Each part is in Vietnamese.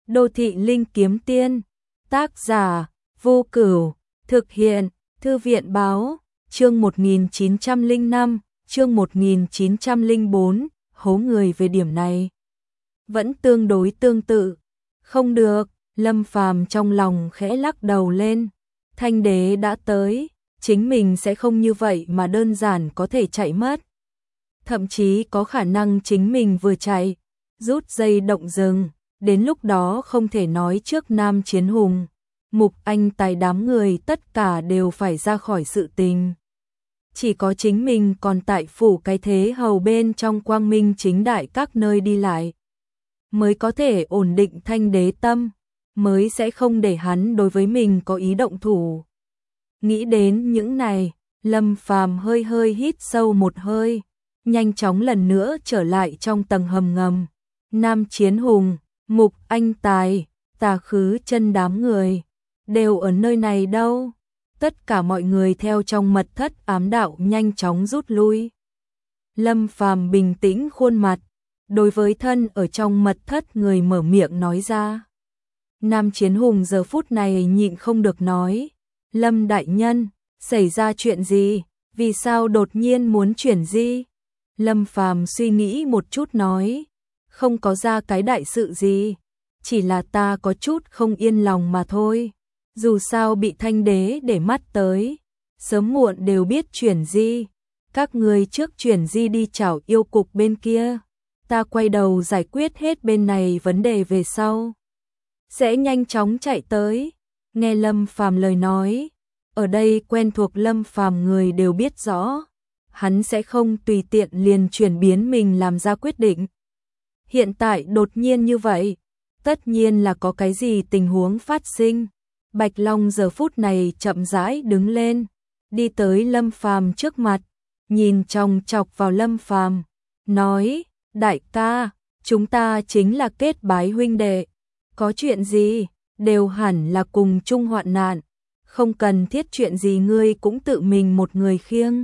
Đô thị linh kiếm tiên, tác giả, Vô Cửu, thực hiện, Thư viện báo, chương 1905, chương 1904, hố người về điểm này. Vẫn tương đối tương tự, không được, Lâm Phàm trong lòng khẽ lắc đầu lên, Thanh đế đã tới, chính mình sẽ không như vậy mà đơn giản có thể chạy mất. Thậm chí có khả năng chính mình vừa chạy, rút dây động rừng, đến lúc đó không thể nói trước Nam Chiến Hùng, Mục Anh Tài đám người tất cả đều phải ra khỏi sự tình. Chỉ có chính mình còn tại phủ cái thế hầu bên trong quang minh chính đại các nơi đi lại, mới có thể ổn định Thanh đế tâm, mới sẽ không để hắn đối với mình có ý động thủ. Nghĩ đến những này, Lâm Phàm hơi hơi hít sâu một hơi, nhanh chóng lần nữa trở lại trong tầng hầm ngầm. Nam Chiến Hùng, Mục Anh Tài, Tà Khứ Chân đám người đều ở nơi này đâu? Tất cả mọi người theo trong mật thất ám đạo nhanh chóng rút lui. Lâm Phàm bình tĩnh khuôn mặt, đối với thân ở trong mật thất người mở miệng nói ra. Nam Chiến Hùng giờ phút này nhịn không được nói, Lâm đại nhân, xảy ra chuyện gì, vì sao đột nhiên muốn chuyển di? Lâm Phàm suy nghĩ một chút nói, không có ra cái đại sự gì, chỉ là ta có chút không yên lòng mà thôi. Dù sao bị Thanh đế để mắt tới, sớm muộn đều biết chuyển di. Các người trước chuyển di đi chảo yêu cục bên kia, ta quay đầu giải quyết hết bên này vấn đề về sau, sẽ nhanh chóng chạy tới. Nghe Lâm Phàm lời nói, ở đây quen thuộc Lâm Phàm người đều biết rõ, hắn sẽ không tùy tiện liền chuyển biến mình làm ra quyết định. Hiện tại đột nhiên như vậy, tất nhiên là có cái gì tình huống phát sinh. Bạch Long giờ phút này chậm rãi đứng lên, đi tới Lâm Phàm trước mặt, nhìn chòng chọc vào Lâm Phàm, nói, đại ca, chúng ta chính là kết bái huynh đệ, có chuyện gì, đều hẳn là cùng chung hoạn nạn, không cần thiết chuyện gì ngươi cũng tự mình một người khiêng.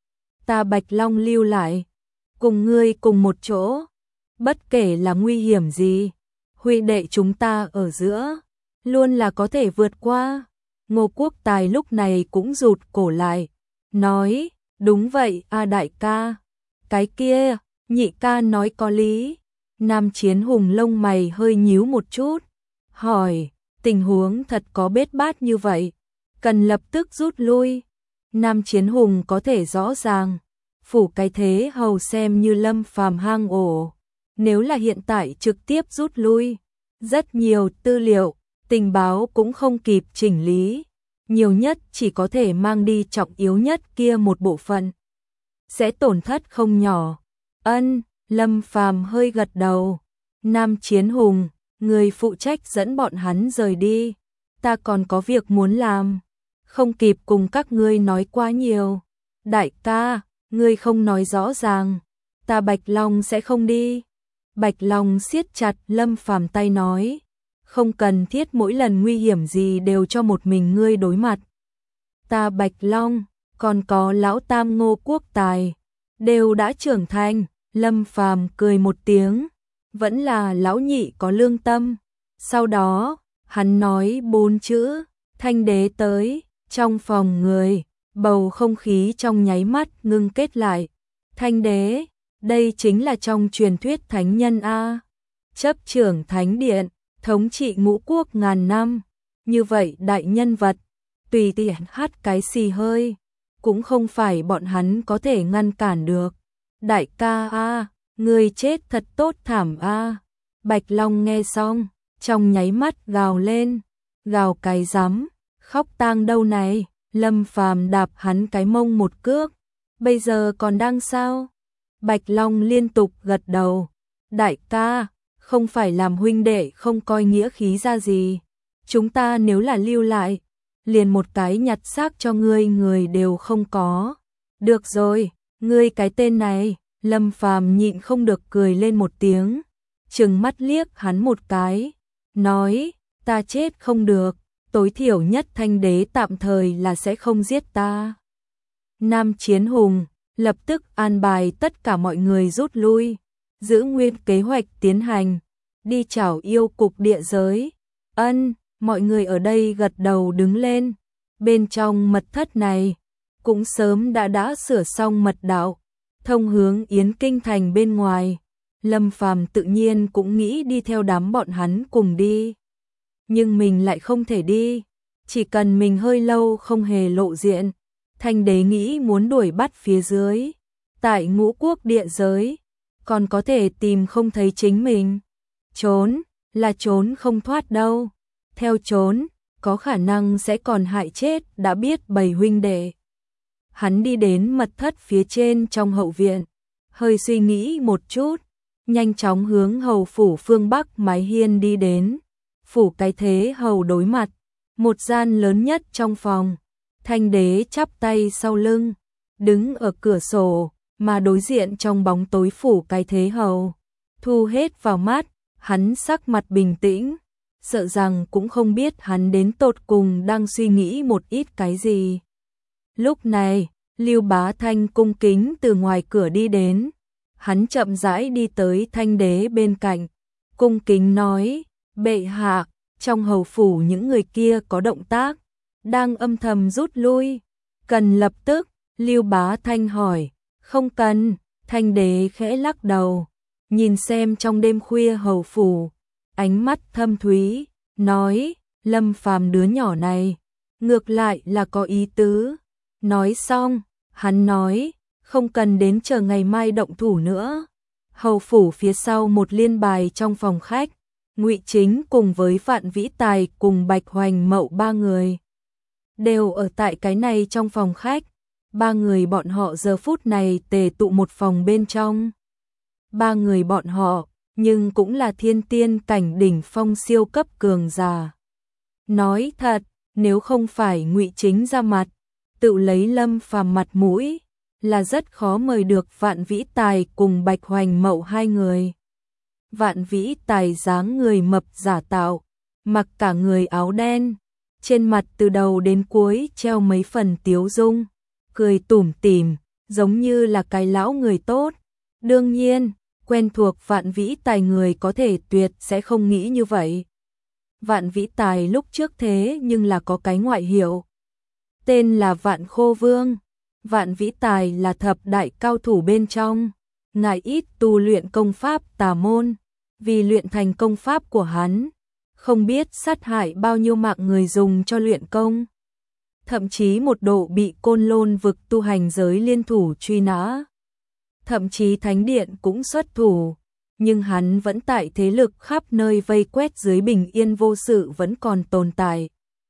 Ta Bạch Long lưu lại, cùng ngươi cùng một chỗ, bất kể là nguy hiểm gì, huynh đệ chúng ta ở giữa, luôn là có thể vượt qua. Ngô Quốc Tài lúc này cũng rụt cổ lại, nói, đúng vậy a đại ca, cái kia, nhị ca nói có lý. Nam Chiến Hùng lông mày hơi nhíu một chút, hỏi, tình huống thật có bết bát như vậy, cần lập tức rút lui. Nam Chiến Hùng có thể rõ ràng, phủ cái thế hầu xem như Lâm Phàm hang ổ, nếu là hiện tại trực tiếp rút lui, rất nhiều tư liệu, tình báo cũng không kịp chỉnh lý, nhiều nhất chỉ có thể mang đi trọng yếu nhất kia một bộ phận, sẽ tổn thất không nhỏ. Ân, Lâm Phàm hơi gật đầu. Nam Chiến Hùng, người phụ trách dẫn bọn hắn rời đi, ta còn có việc muốn làm, không kịp cùng các ngươi nói quá nhiều. Đại ca, ngươi không nói rõ ràng, ta Bạch Long sẽ không đi. Bạch Long siết chặt Lâm Phàm tay nói, không cần thiết mỗi lần nguy hiểm gì đều cho một mình ngươi đối mặt. Ta Bạch Long, còn có lão tam Ngô Quốc Tài, đều đã trưởng thành. Lâm Phàm cười một tiếng, vẫn là lão nhị có lương tâm. Sau đó, hắn nói 4 chữ, Thanh đế tới, trong phòng người, bầu không khí trong nháy mắt ngưng kết lại. Thanh đế, đây chính là trong truyền thuyết thánh nhân a, chấp trưởng thánh điện, thống trị ngũ quốc ngàn năm, như vậy đại nhân vật, tùy tiện hát cái xì hơi, cũng không phải bọn hắn có thể ngăn cản được. Đại ca a, người chết thật tốt thảm a. Bạch Long nghe xong, trong nháy mắt gào lên, gào cái rắm, khóc tang đâu này. Lâm Phàm đạp hắn cái mông một cước, bây giờ còn đang sao? Bạch Long liên tục gật đầu, đại ca, không phải làm huynh đệ không coi nghĩa khí ra gì, chúng ta nếu là lưu lại, liền một cái nhặt xác cho ngươi người đều không có. Được rồi, ngươi cái tên này. Lâm Phàm nhịn không được cười lên một tiếng, trừng mắt liếc hắn một cái, nói, ta chết không được, tối thiểu nhất Thanh đế tạm thời là sẽ không giết ta. Nam Chiến Hùng lập tức an bài tất cả mọi người rút lui, giữ nguyên kế hoạch tiến hành. đi chảo yêu cục địa giới. Ân, mọi người ở đây gật đầu đứng lên. Bên trong mật thất này, cũng sớm đã sửa xong mật đạo, thông hướng Yến Kinh thành bên ngoài. Lâm Phàm tự nhiên cũng nghĩ đi theo đám bọn hắn cùng đi. Nhưng mình lại không thể đi, chỉ cần mình hơi lâu không hề lộ diện. Thanh đế nghĩ muốn đuổi bắt phía dưới, tại Ngũ Quốc địa giới, còn có thể tìm không thấy chính mình. Trốn, là trốn không thoát đâu. Theo trốn, có khả năng sẽ còn hại chết đã biết bầy huynh đệ. Hắn đi đến mật thất phía trên trong hậu viện, hơi suy nghĩ một chút, nhanh chóng hướng hầu phủ phương Bắc mái hiên đi đến. Phủ cái thế hầu đối mặt, một gian lớn nhất trong phòng. Thanh đế chắp tay sau lưng, đứng ở cửa sổ, mà đối diện trong bóng tối phủ cái thế hầu. Thu hết vào mắt, hắn sắc mặt bình tĩnh, sợ rằng cũng không biết hắn đến tột cùng đang suy nghĩ một ít cái gì. Lúc này, Lưu Bá Thanh cung kính từ ngoài cửa đi đến, hắn chậm rãi đi tới Thanh đế bên cạnh, cung kính nói, bệ hạ, trong hầu phủ những người kia có động tác, đang âm thầm rút lui, cần lập tức. Lưu Bá Thanh hỏi, không cần. Thanh đế khẽ lắc đầu, nhìn xem trong đêm khuya hầu phủ, ánh mắt thâm thúy, nói, Lâm Phàm đứa nhỏ này, ngược lại là có ý tứ. Nói xong, hắn nói, không cần đến chờ ngày mai động thủ nữa. Hầu phủ phía sau một liên bài trong phòng khách, Ngụy Chính cùng với Vạn Vĩ Tài cùng Bạch Hoành Mậu ba người đều ở tại cái này trong phòng khách. Ba người bọn họ giờ phút này tề tụ một phòng bên trong. Ba người bọn họ, nhưng cũng là thiên tiên cảnh đỉnh phong siêu cấp cường giả. Nói thật, nếu không phải Ngụy Chính ra mặt, tự lấy Lâm Phàm mặt mũi, là rất khó mời được Vạn Vĩ Tài cùng Bạch Hoành Mậu hai người. Vạn Vĩ Tài dáng người mập giả tạo, mặc cả người áo đen, trên mặt từ đầu đến cuối treo mấy phần tiếu dung, cười tủm tỉm, giống như là cái lão người tốt. Đương nhiên, quen thuộc Vạn Vĩ Tài người có thể tuyệt sẽ không nghĩ như vậy. Vạn Vĩ Tài lúc trước thế nhưng là có cái ngoại hiệu, tên là Vạn Khô Vương. Vạn Vĩ Tài là thập đại cao thủ bên trong, ngài ít tu luyện công pháp tà môn, vì luyện thành công pháp của hắn, không biết sát hại bao nhiêu mạng người dùng cho luyện công. Thậm chí một độ bị Côn Lôn vực tu hành giới liên thủ truy nã. Thậm chí Thánh Điện cũng xuất thủ, nhưng hắn vẫn tại thế lực khắp nơi vây quét dưới bình yên vô sự vẫn còn tồn tại.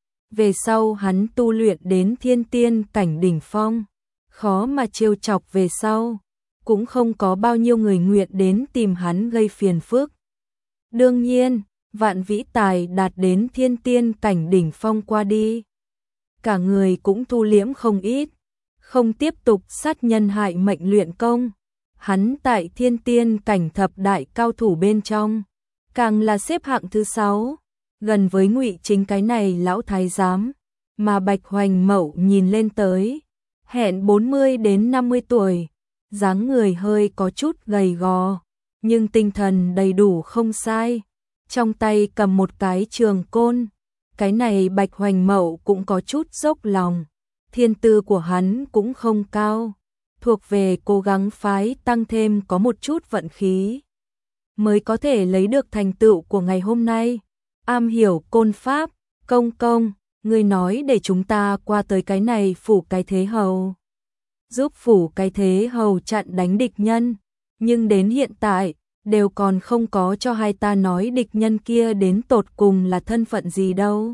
Về sau hắn tu luyện đến thiên tiên cảnh đỉnh phong, khó mà trêu chọc về sau, cũng không có bao nhiêu người nguyện đến tìm hắn gây phiền phức. Đương nhiên, Vạn Vĩ Tài đạt đến thiên tiên cảnh đỉnh phong qua đi, cả người cũng thu liễm không ít, không tiếp tục sát nhân hại mệnh luyện công. Hắn tại thiên tiên cảnh thập đại cao thủ bên trong, càng là xếp hạng thứ 6, gần với Ngụy Chính cái này lão thái giám, mà Bạch Hoành Mậu nhìn lên tới, hẹn 40 đến 50 tuổi, dáng người hơi có chút gầy gò, nhưng tinh thần đầy đủ không sai, trong tay cầm một cái trường côn. Cái này Bạch Hoành Mậu cũng có chút dốc lòng, thiên tư của hắn cũng không cao, thuộc về cố gắng phái tăng thêm có một chút vận khí, mới có thể lấy được thành tựu của ngày hôm nay. Am hiểu côn pháp, công công, người nói để chúng ta qua tới cái này phủ cái thế hầu, giúp phủ cái thế hầu chặn đánh địch nhân, nhưng đến hiện tại, đều còn không có cho hai ta nói địch nhân kia đến tột cùng là thân phận gì đâu.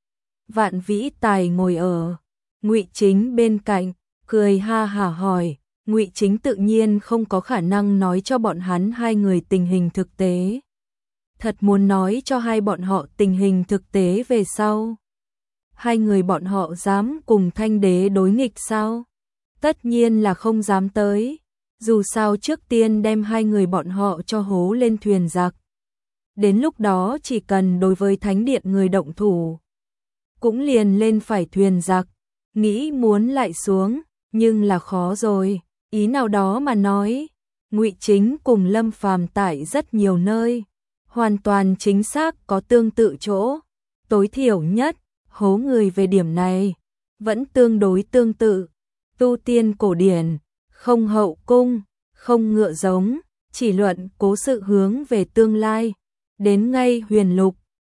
Vạn Vĩ Tài ngồi ở Ngụy Chính bên cạnh, cười ha hả hỏi. Ngụy Chính tự nhiên không có khả năng nói cho bọn hắn hai người tình hình thực tế. Thật muốn nói cho hai bọn họ tình hình thực tế về sau, hai người bọn họ dám cùng Thanh đế đối nghịch sao? Tất nhiên là không dám tới, dù sao trước tiên đem hai người bọn họ cho hố lên thuyền giặc. Đến lúc đó chỉ cần đối với Thánh Điện người động thủ, cũng liền lên phải thuyền giặc, nghĩ muốn lại xuống, nhưng là khó rồi. Ý nào đó mà nói, Ngụy Chính cùng Lâm Phàm tại rất nhiều nơi, hoàn toàn chính xác có tương tự chỗ. Tối thiểu nhất, hố người về điểm này, vẫn tương đối tương tự. Tu tiên cổ điển, không hậu cung, không ngựa giống, chỉ luận cố sự hướng về tương lai. Đến ngay huyền lục,